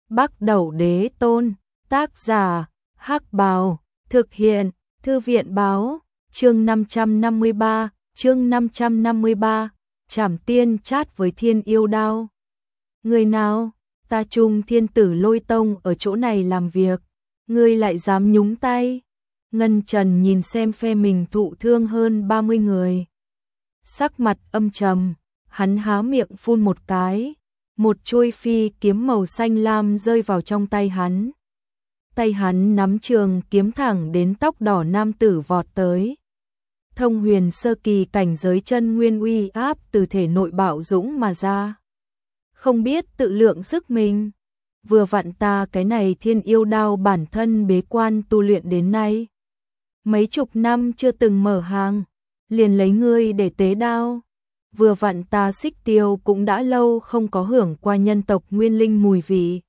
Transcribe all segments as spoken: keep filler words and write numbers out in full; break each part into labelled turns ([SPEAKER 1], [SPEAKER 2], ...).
[SPEAKER 1] Bắc Đẩu Đế Tôn, tác giả, Hắc Bào, thực hiện, Thư viện báo, chương năm trăm năm mươi ba, chương năm trăm năm mươi ba, Trảm Tiên chát với Thiên Yêu Đao. Người nào? Ta Trung Thiên Tử Lôi Tông ở chỗ này làm việc, ngươi lại dám nhúng tay? Ngân Trần nhìn xem phe mình thụ thương hơn ba mươi người. Sắc mặt âm trầm, hắn há miệng phun một cái, một chuôi phi kiếm màu xanh lam rơi vào trong tay hắn. Tay hắn nắm trường kiếm thẳng đến tóc đỏ nam tử vọt tới. Thông huyền sơ kỳ cảnh giới chân nguyên uy áp từ thể nội bạo dũng mà ra. Không biết tự lượng sức mình, vừa vặn ta cái này Thiên Yêu Đao bản thân bế quan tu luyện đến nay. Mấy chục năm chưa từng mở hàng, liền lấy ngươi để tế đao. Vừa vặn ta Xích Tiêu cũng đã lâu không có hưởng qua nhân tộc nguyên linh mùi vị.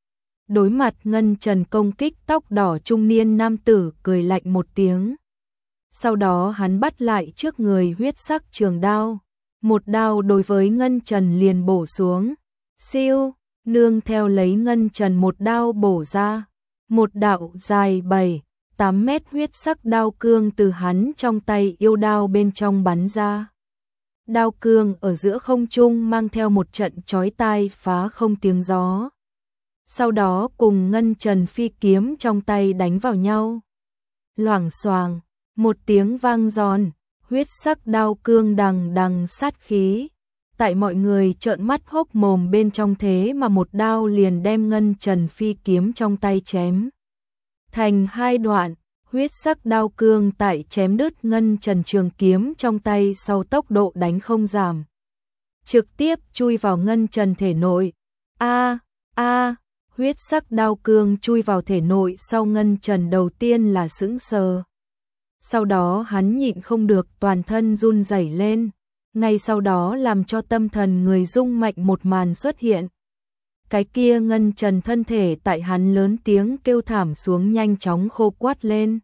[SPEAKER 1] Đối mặt Ngân Trần công kích, tóc đỏ trung niên nam tử cười lạnh một tiếng. Sau đó hắn bắt lại trước người huyết sắc trường đao. Một đao đối với Ngân Trần liền bổ xuống. Siêu, nương theo lấy Ngân Trần một đao bổ ra. Một đạo dài bảy, tám mét huyết sắc đao cương từ hắn trong tay yêu đao bên trong bắn ra. Đao cương ở giữa không trung mang theo một trận chói tai phá không tiếng gió. Sau đó cùng Ngân Trần phi kiếm trong tay đánh vào nhau. Loảng xoàng, một tiếng vang giòn, huyết sắc đao cương đằng đằng sát khí. Tại mọi người trợn mắt hốc mồm bên trong thế mà một đao liền đem Ngân Trần phi kiếm trong tay chém thành hai đoạn. Huyết sắc đao cương tại chém đứt Ngân Trần trường kiếm trong tay sau tốc độ đánh không giảm. Trực tiếp chui vào Ngân Trần thể nội. A, a, huyết sắc đao cương chui vào thể nội sau Ngân Trần đầu tiên là sững sờ. Sau đó hắn nhịn không được toàn thân run rẩy lên. Ngay sau đó làm cho tâm thần người rung mạnh một màn xuất hiện. Cái kia Ngân Trần thân thể tại hắn lớn tiếng kêu thảm xuống nhanh chóng khô quắt lên.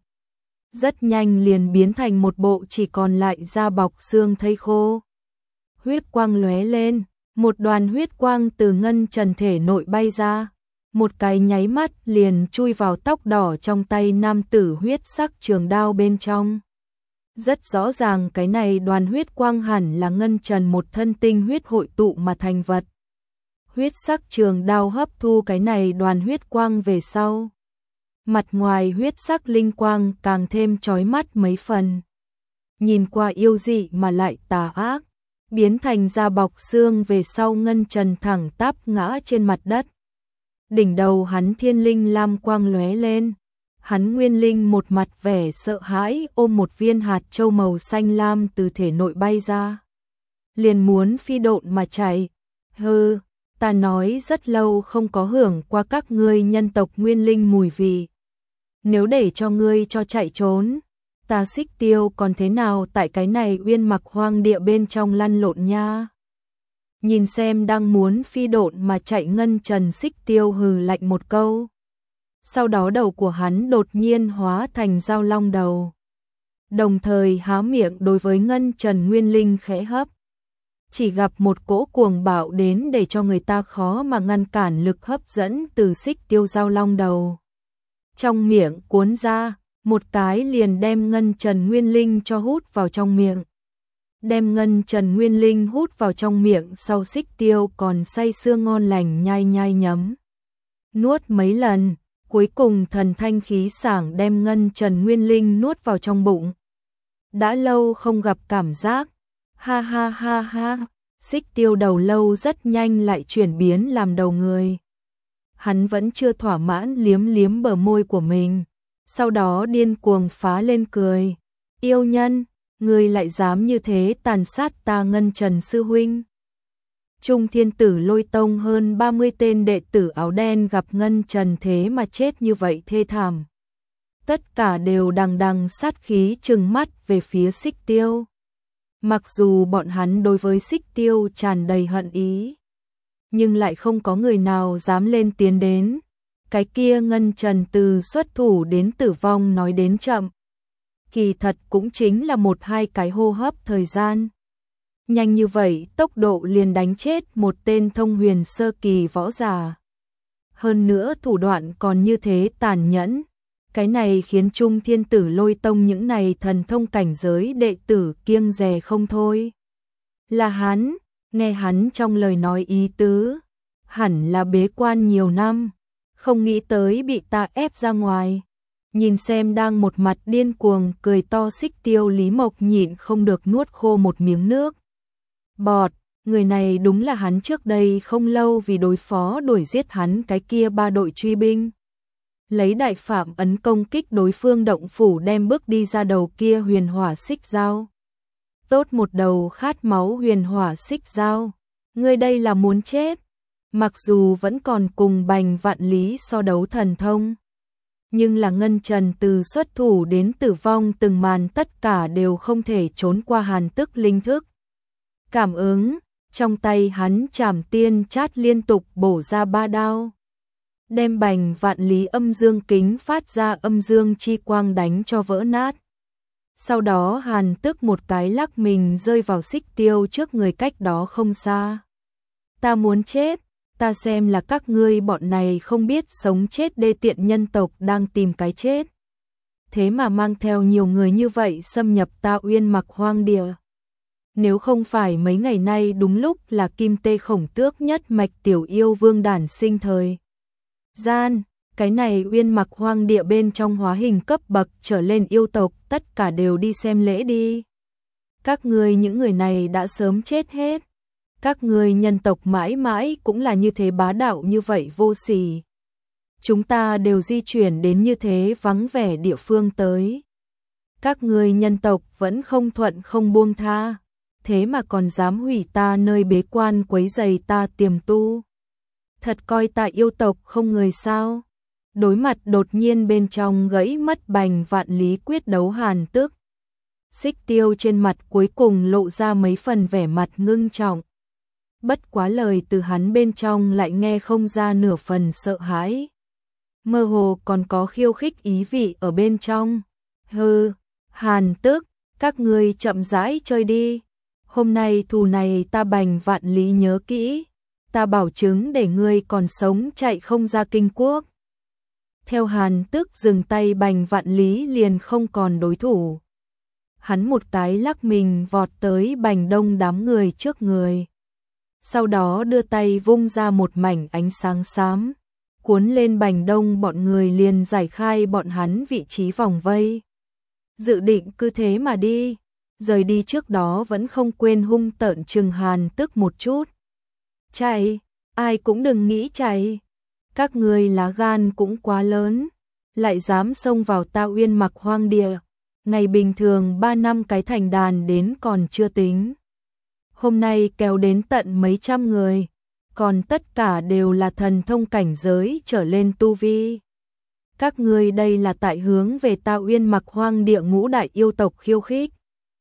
[SPEAKER 1] Rất nhanh liền biến thành một bộ chỉ còn lại da bọc xương thây khô. Huyết quang lóe lên, một đoàn huyết quang từ Ngân Trần thể nội bay ra. Một cái nháy mắt liền chui vào tóc đỏ trong tay nam tử huyết sắc trường đao bên trong. Rất rõ ràng cái này đoàn huyết quang hẳn là Ngân Trần một thân tinh huyết hội tụ mà thành vật. Huyết sắc trường đao hấp thu cái này đoàn huyết quang về sau. Mặt ngoài huyết sắc linh quang càng thêm chói mắt mấy phần. Nhìn qua yêu dị mà lại tà ác, biến thành da bọc xương về sau Ngân Trần thẳng tắp ngã trên mặt đất. Đỉnh đầu hắn thiên linh lam quang lóe lên. Hắn nguyên linh một mặt vẻ sợ hãi ôm một viên hạt châu màu xanh lam từ thể nội bay ra. Liền muốn phi độn mà chạy. Hừ, ta nói rất lâu không có hưởng qua các ngươi nhân tộc nguyên linh mùi vị. Nếu để cho ngươi cho chạy trốn, ta Xích Tiêu còn thế nào tại cái này uyên mặc hoang địa bên trong lăn lộn nha. Nhìn xem đang muốn phi độn mà chạy Ngân Trần, Xích Tiêu hừ lạnh một câu. Sau đó đầu của hắn đột nhiên hóa thành dao long đầu. Đồng thời há miệng đối với Ngân Trần nguyên linh khẽ hấp. Chỉ gặp một cỗ cuồng bạo đến để cho người ta khó mà ngăn cản lực hấp dẫn từ Xích Tiêu dao long đầu. Trong miệng cuốn ra, một cái liền đem Ngân Trần nguyên linh cho hút vào trong miệng. Đem Ngân Trần nguyên linh hút vào trong miệng sau Xích Tiêu còn say sưa ngon lành nhai nhai nhấm. Nuốt mấy lần, cuối cùng thần thanh khí sảng đem Ngân Trần nguyên linh nuốt vào trong bụng. Đã lâu không gặp cảm giác, ha ha ha ha, Xích Tiêu đầu lâu rất nhanh lại chuyển biến làm đầu người. Hắn vẫn chưa thỏa mãn liếm liếm bờ môi của mình, sau đó điên cuồng phá lên cười. Yêu nhân, ngươi lại dám như thế tàn sát ta Ngân Trần sư huynh. Trung Thiên Tử Lôi Tông hơn ba mươi tên đệ tử áo đen gặp Ngân Trần thế mà chết như vậy thê thảm. Tất cả đều đằng đằng sát khí trừng mắt về phía Xích Tiêu. Mặc dù bọn hắn đối với Xích Tiêu tràn đầy hận ý, nhưng lại không có người nào dám lên tiến đến. Cái kia Ngân Trần từ xuất thủ đến tử vong nói đến chậm, kỳ thật cũng chính là một hai cái hô hấp thời gian. Nhanh như vậy tốc độ liền đánh chết một tên thông huyền sơ kỳ võ giả. hơn nữa thủ đoạn còn như thế tàn nhẫn. Cái này khiến Trung Thiên Tử Lôi Tông những này thần thông cảnh giới đệ tử kiêng dè không thôi. Là hắn, nghe hắn trong lời nói ý tứ, hẳn là bế quan nhiều năm, không nghĩ tới bị ta ép ra ngoài. Nhìn xem đang một mặt điên cuồng cười to Xích Tiêu, Lý Mộc nhịn không được nuốt khô một miếng nước bọt. Người này đúng là hắn trước đây không lâu vì đối phó đuổi giết hắn cái kia ba đội truy binh, lấy đại phạm ấn công kích đối phương động phủ, đem bước đi ra đầu kia huyền hỏa xích dao. Tốt một đầu khát máu huyền hỏa xích dao, ngươi đây là muốn chết. Mặc dù vẫn còn cùng Bành Vạn Lý so đấu thần thông, nhưng là Ngân Trần từ xuất thủ đến tử vong từng màn tất cả đều không thể trốn qua Hàn Tức linh thức. Cảm ứng, trong tay hắn Trảm Tiên Chát liên tục bổ ra ba đao, đem Bành Vạn Lý âm dương kính phát ra âm dương chi quang đánh cho vỡ nát. Sau đó Hàn Tức một cái lắc mình rơi vào Xích Tiêu trước người cách đó không xa. Ta muốn chết, ta xem là các ngươi bọn này không biết sống chết đê tiện nhân tộc đang tìm cái chết. Thế mà mang theo nhiều người như vậy xâm nhập ta Uyên Mặc hoang địa. Nếu không phải mấy ngày nay đúng lúc là Kim Tê Khổng Tước nhất mạch tiểu yêu vương đản sinh thời gian, cái này Uyên Mặc hoang địa bên trong hóa hình cấp bậc trở lên yêu tộc tất cả đều đi xem lễ đi. Các ngươi những người này đã sớm chết hết. Các ngươi nhân tộc mãi mãi cũng là như thế bá đạo như vậy vô sỉ. Chúng ta đều di chuyển đến như thế vắng vẻ địa phương tới. Các ngươi nhân tộc vẫn không thuận không buông tha, thế mà còn dám hủy ta nơi bế quan quấy rầy ta tiềm tu. Thật coi ta yêu tộc không người sao? Đối mặt đột nhiên bên trong gãy mất Bành Vạn Lý quyết đấu Hàn Tức, Xích Tiêu trên mặt cuối cùng lộ ra mấy phần vẻ mặt ngưng trọng. Bất quá lời từ hắn bên trong lại nghe không ra nửa phần sợ hãi. Mơ hồ còn có khiêu khích ý vị ở bên trong. Hừ, Hàn Tức, các ngươi chậm rãi chơi đi. Hôm nay thù này ta Bành Vạn Lý nhớ kỹ. Ta bảo chứng để ngươi còn sống chạy không ra kinh quốc. Theo Hàn Tức dừng tay, Bành Vạn Lý liền không còn đối thủ. Hắn một cái lắc mình vọt tới Bành Đông đám người trước người. Sau đó đưa tay vung ra một mảnh ánh sáng xám, cuốn lên Bành Đông bọn người, liền giải khai bọn hắn vị trí vòng vây. Dự định cứ thế mà đi, rời đi trước đó vẫn không quên hung tợn trừng Hàn Tức một chút. Chạy, ai cũng đừng nghĩ chạy. Các ngươi lá gan cũng quá lớn, lại dám xông vào ta Uyên Mặc hoang địa. Ngày bình thường ba năm cái thành đàn đến còn chưa tính. Hôm nay kéo đến tận mấy trăm người, còn tất cả đều là thần thông cảnh giới trở lên tu vi. Các ngươi đây là tại hướng về ta Uyên Mặc hoang địa ngũ đại yêu tộc khiêu khích.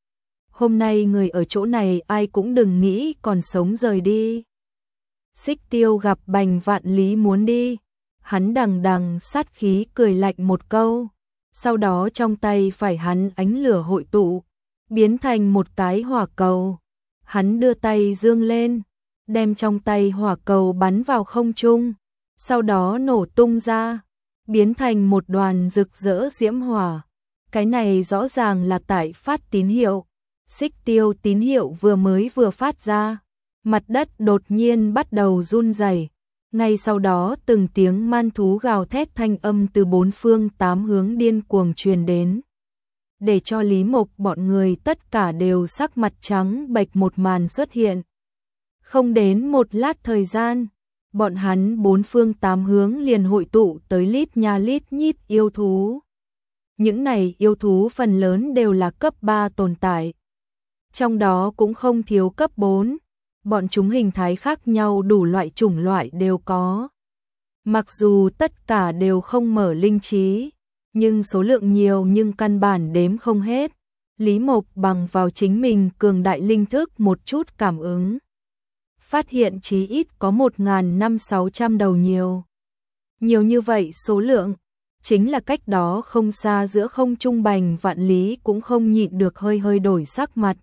[SPEAKER 1] Hôm nay người ở chỗ này ai cũng đừng nghĩ còn sống rời đi. Xích Tiêu gặp Bành Vạn Lý muốn đi, hắn đằng đằng sát khí cười lạnh một câu, sau đó trong tay phải hắn ánh lửa hội tụ, biến thành một cái hỏa cầu. Hắn đưa tay dương lên, đem trong tay hỏa cầu bắn vào không trung, sau đó nổ tung ra, biến thành một đoàn rực rỡ diễm hỏa. Cái này rõ ràng là tại phát tín hiệu. Xích Tiêu tín hiệu vừa mới vừa phát ra, mặt đất đột nhiên bắt đầu run rẩy. Ngay sau đó từng tiếng man thú gào thét thanh âm từ bốn phương tám hướng điên cuồng truyền đến, để cho Lý Mộc bọn người tất cả đều sắc mặt trắng bệch. Một màn xuất hiện. Không đến một lát thời gian, bọn hắn bốn phương tám hướng liền hội tụ tới lít nha lít nhít yêu thú. Những này yêu thú phần lớn đều là cấp ba tồn tại, trong đó cũng không thiếu cấp bốn. Bọn chúng hình thái khác nhau, đủ loại chủng loại đều có. Mặc dù tất cả đều không mở linh trí, nhưng số lượng nhiều nhưng căn bản đếm không hết. Lý Mộc bằng vào chính mình cường đại linh thức một chút cảm ứng, phát hiện chí ít có một nghìn năm sáu trăm đầu nhiều. Nhiều như vậy số lượng, chính là cách đó không xa giữa không trung Bành Vạn Lý cũng không nhịn được hơi hơi đổi sắc mặt.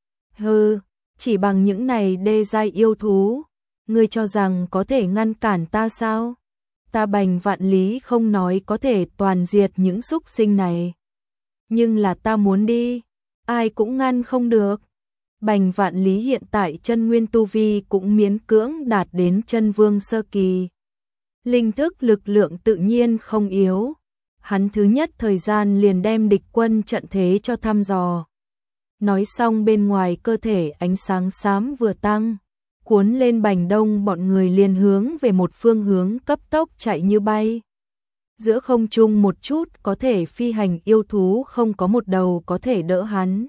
[SPEAKER 1] Hừ, chỉ bằng những này đê giai yêu thú, ngươi cho rằng có thể ngăn cản ta sao? Ta Bành Vạn Lý không nói có thể toàn diệt những súc sinh này. Nhưng là ta muốn đi, ai cũng ngăn không được. Bành Vạn Lý hiện tại chân nguyên tu vi cũng miễn cưỡng đạt đến chân vương sơ kỳ. Linh thức lực lượng tự nhiên không yếu. Hắn thứ nhất thời gian liền đem địch quân trận thế cho thăm dò. Nói xong bên ngoài cơ thể ánh sáng xám vừa tăng, cuốn lên Bành Đông bọn người liền hướng về một phương hướng cấp tốc chạy như bay. Giữa không trung một chút có thể phi hành yêu thú không có một đầu có thể đỡ hắn.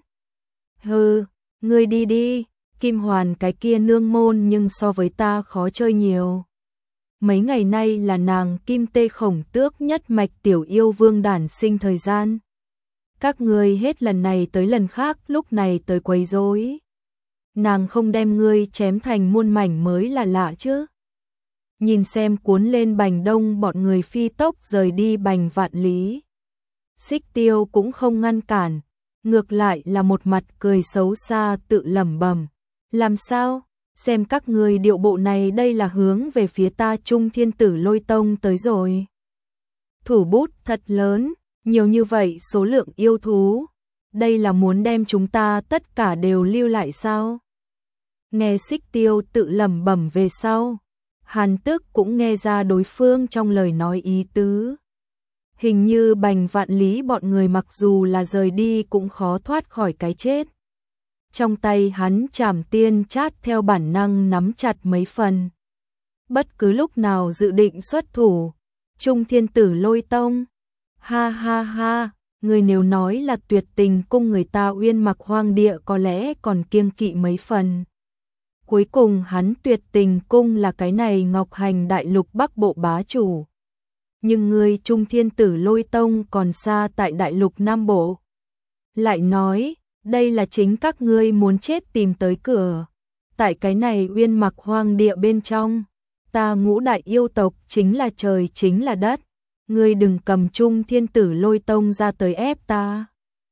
[SPEAKER 1] Hừ, ngươi đi đi, Kim Hoàn cái kia nương môn nhưng so với ta khó chơi nhiều. Mấy ngày nay là nàng Kim Tê Khổng Tước nhất mạch tiểu yêu vương đản sinh thời gian. Các ngươi hết lần này tới lần khác lúc này tới quấy rối. Nàng không đem ngươi chém thành muôn mảnh mới là lạ chứ. Nhìn xem cuốn lên Bành Đông bọn người phi tốc rời đi Bành Vạn Lý. Xích Tiêu cũng không ngăn cản, ngược lại là một mặt cười xấu xa tự lẩm bẩm. Làm sao? Xem các ngươi điệu bộ này đây là hướng về phía ta Trung Thiên Tử Lôi Tông tới rồi. Thủ bút thật lớn, nhiều như vậy số lượng yêu thú. Đây là muốn đem chúng ta tất cả đều lưu lại sao? Nghe Xích Tiêu tự lẩm bẩm về sau. Hàn Tức cũng nghe ra đối phương trong lời nói ý tứ. Hình như Bành Vạn Lý bọn người mặc dù là rời đi cũng khó thoát khỏi cái chết. Trong tay hắn Trảm Tiên Chát theo bản năng nắm chặt mấy phần. Bất cứ lúc nào dự định xuất thủ. Trung Thiên Tử Lôi Tông. Ha ha ha, người nếu nói là tuyệt tình cung người ta Uyên Mặc Hoang Địa có lẽ còn kiêng kỵ mấy phần. Cuối cùng hắn tuyệt tình cung là cái này Ngọc Hành Đại Lục Bắc Bộ bá chủ. Nhưng người Trung Thiên Tử Lôi Tông còn xa tại Đại Lục Nam Bộ. Lại nói, đây là chính các ngươi muốn chết tìm tới cửa. Tại cái này Uyên Mặc Hoang Địa bên trong, ta Ngũ đại yêu tộc chính là trời chính là đất. Ngươi đừng cầm Trung Thiên Tử Lôi Tông ra tới ép ta.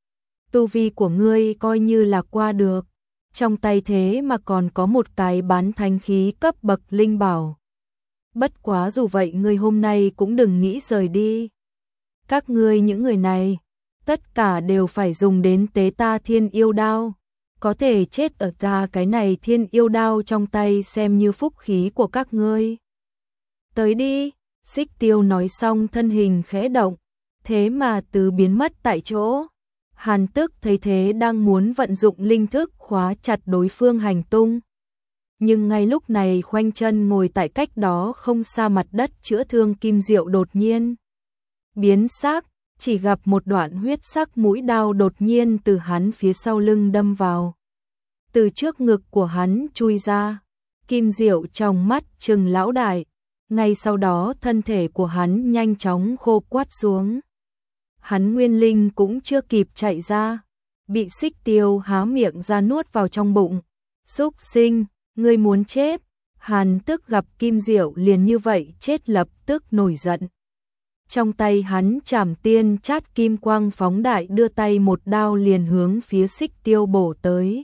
[SPEAKER 1] Tu vi của ngươi coi như là qua được. Trong tay thế mà còn có một cái bán thánh khí cấp bậc linh bảo. Bất quá dù vậy ngươi hôm nay cũng đừng nghĩ rời đi. Các ngươi những người này, tất cả đều phải dùng đến tế ta thiên yêu đao. Có thể chết ở ta cái này thiên yêu đao trong tay xem như phúc khí của các ngươi. Tới đi, Xích Tiêu nói xong thân hình khẽ động, thế mà từ biến mất tại chỗ. Hàn Tức thấy thế đang muốn vận dụng linh thức khóa chặt đối phương hành tung. Nhưng ngay lúc này khoanh chân ngồi tại cách đó không xa mặt đất chữa thương Kim Diệu đột nhiên biến sắc, chỉ gặp một đoạn huyết sắc mũi đao đột nhiên từ hắn phía sau lưng đâm vào. Từ trước ngực của hắn chui ra, Kim Diệu trong mắt trừng lão đại, ngay sau đó thân thể của hắn nhanh chóng khô quắt xuống. Hắn nguyên linh cũng chưa kịp chạy ra, bị Xích Tiêu há miệng ra nuốt vào trong bụng. Súc sinh, ngươi muốn chết. Hàn Tức gặp Kim Diệu liền như vậy chết lập tức nổi giận. Trong tay hắn Trảm Tiên Chát kim quang phóng đại đưa tay một đao liền hướng phía Xích Tiêu bổ tới.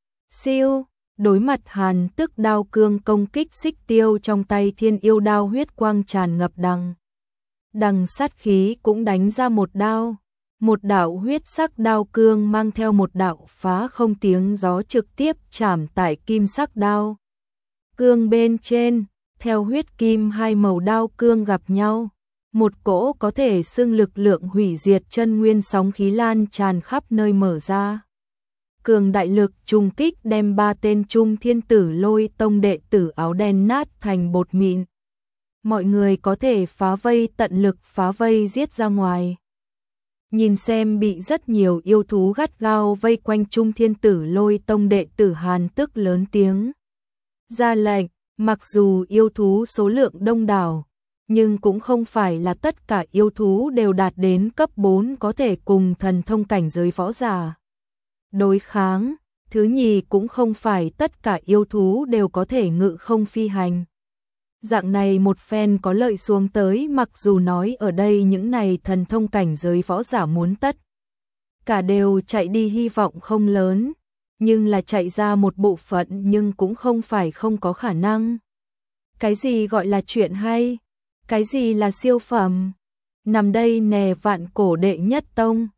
[SPEAKER 1] Siêu, đối mặt Hàn Tức đao cương công kích Xích Tiêu trong tay thiên yêu đao huyết quang tràn ngập đằng. Đằng sát khí cũng đánh ra một đao. Một đạo huyết sắc đao cương mang theo một đạo phá không tiếng gió trực tiếp chạm tại kim sắc đao cương bên trên, theo huyết kim hai màu đao cương gặp nhau. Một cỗ có thể xưng lực lượng hủy diệt chân nguyên sóng khí lan tràn khắp nơi mở ra. Cường đại lực trùng kích đem ba tên Trung Thiên Tử Lôi Tông đệ tử áo đen nát thành bột mịn. Mọi người có thể phá vây tận lực phá vây giết ra ngoài. Nhìn xem bị rất nhiều yêu thú gắt gao vây quanh Trung Thiên Tử Lôi Tông đệ tử Hàn Tức lớn tiếng ra lệnh, mặc dù yêu thú số lượng đông đảo, nhưng cũng không phải là tất cả yêu thú đều đạt đến cấp bốn có thể cùng thần thông cảnh giới võ giả đối kháng. Thứ nhì cũng không phải tất cả yêu thú đều có thể ngự không phi hành. Dạng này một phen có lợi xuống tới, mặc dù nói ở đây những này thần thông cảnh giới võ giả muốn tất cả đều chạy đi hy vọng không lớn, nhưng là chạy ra một bộ phận nhưng cũng không phải không có khả năng. Cái gì gọi là chuyện hay? Cái gì là siêu phẩm? Nằm đây nè vạn cổ đệ nhất tông.